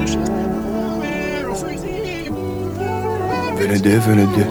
VND, VND.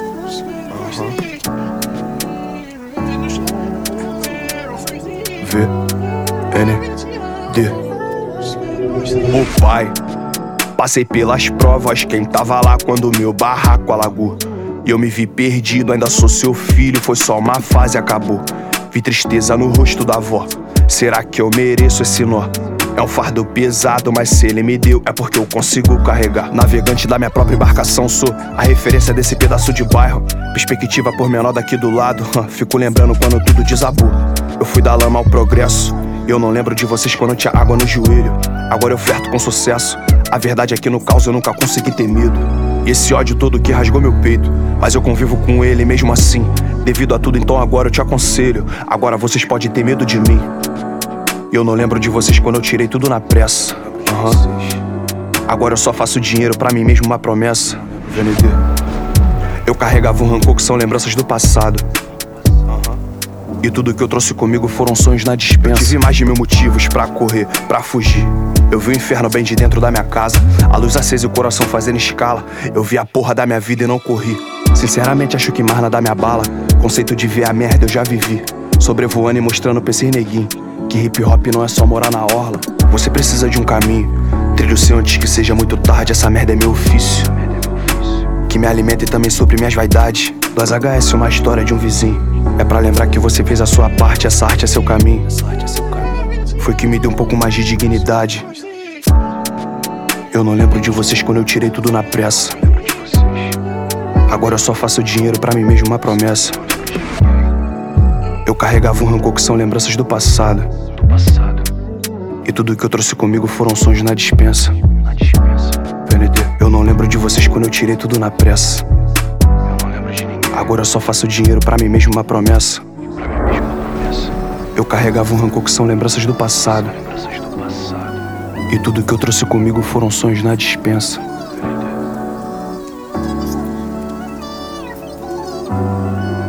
VND. Ô pai, passei pelas provas, quem tava lá quando meu barraco alagou. E eu me vi perdido, ainda sou seu filho, foi só uma fase, acabou. Vi tristeza no rosto da avó, será que eu mereço esse nó? É um fardo pesado, mas se ele me deu é porque eu consigo carregar. Navegante da minha própria embarcação, sou a referência desse pedaço de bairro. Perspectiva por menor daqui do lado, fico lembrando quando tudo desabou. Eu fui da lama ao progresso, eu não lembro de vocês quando tinha água no joelho. Agora eu flerto com sucesso, a verdade é que no caos eu nunca consegui ter medo. E esse ódio todo que rasgou meu peito, mas eu convivo com ele mesmo assim. Devido a tudo, então agora eu te aconselho, agora vocês podem ter medo de mim. Eu não lembro de vocês quando eu tirei tudo na pressa. Agora eu só faço dinheiro pra mim mesmo, uma promessa. VND. Eu carregava um rancor que são lembranças do passado. E tudo que eu trouxe comigo foram sonhos na dispensa. Tive mais de 1000 motivos pra correr, pra fugir. Eu vi o inferno bem de dentro da minha casa, a luz acesa e o coração fazendo escala. Eu vi a porra da minha vida e não corri. Sinceramente acho que mais nada me abala. Conceito de ver a merda eu já vivi, sobrevoando e mostrando pra esses neguinhos que hip hop não é só morar na orla. Você precisa de um caminho, trilho seu antes que seja muito tarde. Essa merda é meu ofício, que me alimenta e também supre minhas vaidades. Do HS uma história de um vizinho, é pra lembrar que você fez a sua parte. Essa arte é seu caminho, foi que me deu um pouco mais de dignidade. Eu não lembro de vocês quando eu tirei tudo na pressa. Agora eu só faço dinheiro pra mim mesmo, uma promessa. Eu carregava um rancor que são lembranças do passado. E tudo que eu trouxe comigo foram sonhos na dispensa. VND. Eu não lembro de vocês quando eu tirei tudo na pressa. Agora eu só faço dinheiro pra mim mesmo, uma promessa. Eu carregava um rancor que são lembranças do passado. E tudo que eu trouxe comigo foram sonhos na dispensa.